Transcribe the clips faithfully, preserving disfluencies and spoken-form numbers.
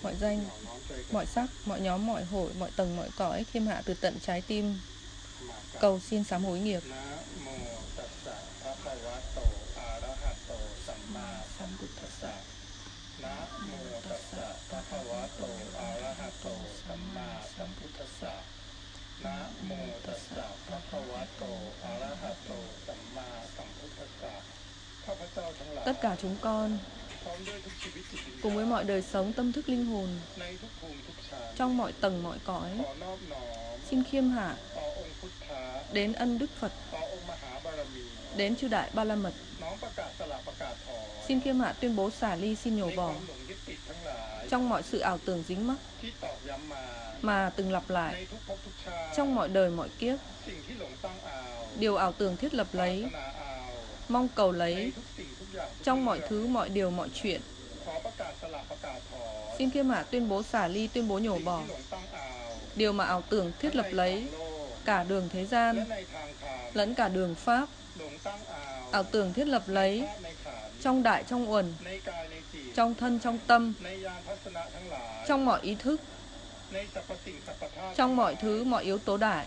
mọi danh, mọi sắc, mọi nhóm, mọi hội, mọi tầng, mọi cõi, khiêm hạ từ tận trái tim, cầu xin sám hối nghiệp. Tất cả chúng con cùng với mọi đời sống tâm thức linh hồn trong mọi tầng mọi cõi, xin khiêm hạ đến ân Đức Phật, đến chư Đại Ba La Mật, xin khiêm hạ tuyên bố xả ly, xin nhổ bỏ trong mọi sự ảo tưởng dính mắc mà từng lặp lại trong mọi đời mọi kiếp, điều ảo tưởng thiết lập lấy, mong cầu lấy trong mọi thứ, mọi điều, mọi chuyện. Xin khiêm hạ tuyên bố xả ly, tuyên bố nhổ bỏ điều mà ảo tưởng thiết lập lấy cả đường thế gian lẫn cả đường Pháp. Ảo tưởng thiết lập lấy trong đại, trong uẩn, trong thân, trong tâm, trong mọi ý thức, trong mọi thứ, mọi yếu tố đại.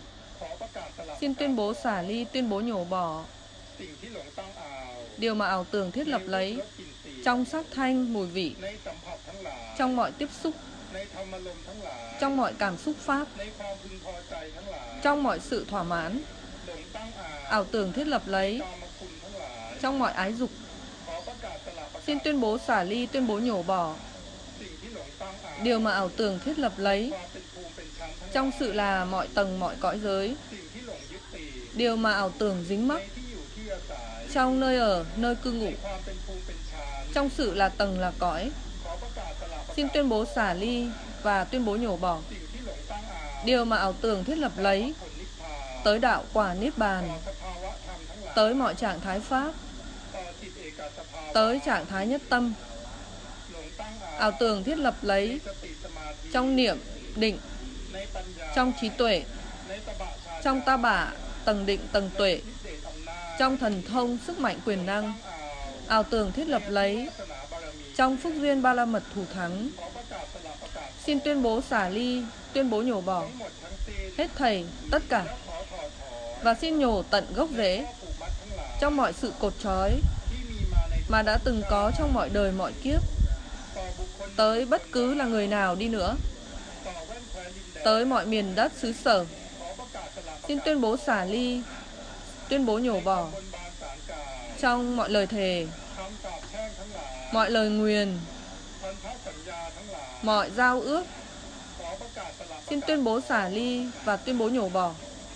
Xin tuyên bố xả ly, tuyên bố nhổ bỏ điều mà ảo tưởng thiết lập lấy trong sắc thanh, mùi vị, trong mọi tiếp xúc, trong mọi cảm xúc pháp, trong mọi sự thỏa mãn. Ảo tưởng thiết lập lấy trong mọi ái dục. Xin tuyên bố xả ly, tuyên bố nhổ bỏ điều mà ảo tưởng thiết lập lấy trong sự là mọi tầng, mọi cõi giới, điều mà ảo tưởng dính mắc trong nơi ở, nơi cư ngụ, trong sự là tầng, là cõi. Xin tuyên bố xả ly và tuyên bố nhổ bỏ điều mà ảo tưởng thiết lập lấy tới đạo quả Niết Bàn, tới mọi trạng thái pháp, tới trạng thái nhất tâm. Ảo tưởng thiết lập lấy trong niệm, định, trong trí tuệ, trong ta bả, tầng định, tầng tuệ, trong thần thông, sức mạnh, quyền năng. Ảo tưởng thiết lập lấy trong phúc duyên ba la mật thủ thắng. Xin tuyên bố xả ly, tuyên bố nhổ bỏ hết thảy, tất cả, và xin nhổ tận gốc rễ trong mọi sự cột trói mà đã từng có trong mọi đời mọi kiếp, tới bất cứ là người nào đi nữa, tới mọi miền đất xứ sở. Xin tuyên bố xả ly, tuyên bố nhổ bỏ trong mọi lời thề, mọi lời nguyền, mọi giao ước. Xin tuyên bố xả ly và tuyên bố nhổ bỏ.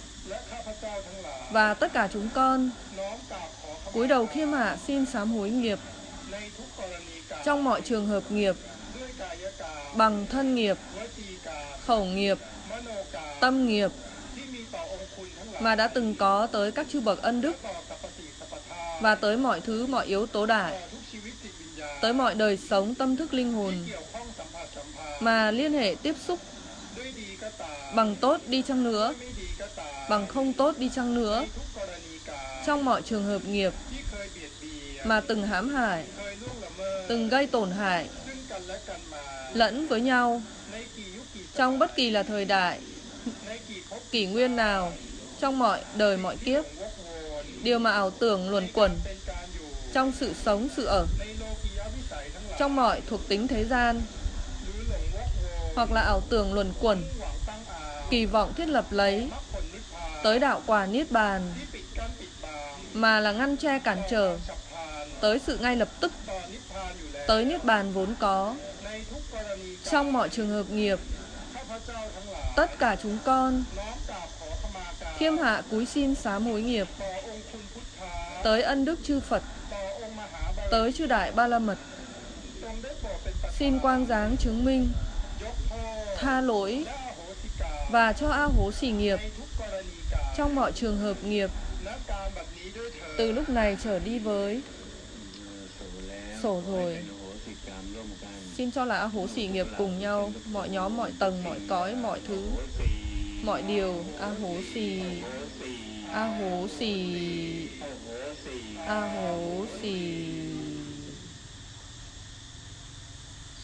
Và tất cả chúng con cúi đầu khiêm hạ xin sám hối nghiệp trong mọi trường hợp nghiệp, bằng thân nghiệp, khẩu nghiệp, tâm nghiệp mà đã từng có tới các chư bậc ân đức, và tới mọi thứ, mọi yếu tố đại, tới mọi đời sống tâm thức linh hồn mà liên hệ tiếp xúc, bằng tốt đi chăng nữa, bằng không tốt đi chăng nữa, trong mọi trường hợp nghiệp mà từng hãm hại, từng gây tổn hại lẫn với nhau trong bất kỳ là thời đại, kỷ nguyên nào, trong mọi đời mọi kiếp. Điều mà ảo tưởng luẩn quẩn trong sự sống, sự ở, trong mọi thuộc tính thế gian, hoặc là ảo tưởng luẩn quẩn kỳ vọng thiết lập lấy tới đạo quả Niết Bàn, mà là ngăn che cản trở tới sự ngay lập tức, tới Niết Bàn vốn có. Trong mọi trường hợp nghiệp, tất cả chúng con khiêm hạ cúi xin sám hối nghiệp tới ân đức chư Phật, tới chư Đại Ba La Mật. Xin quang giáng chứng minh, tha lỗi và cho a hố xỉ nghiệp trong mọi trường hợp nghiệp, từ lúc này trở đi với. Sổ rồi. Xin cho là a hố xỉ nghiệp cùng nhau, mọi nhóm, mọi tầng, mọi cõi, mọi thứ, mọi điều. A hố xỉ, a hố xỉ, a hố xỉ.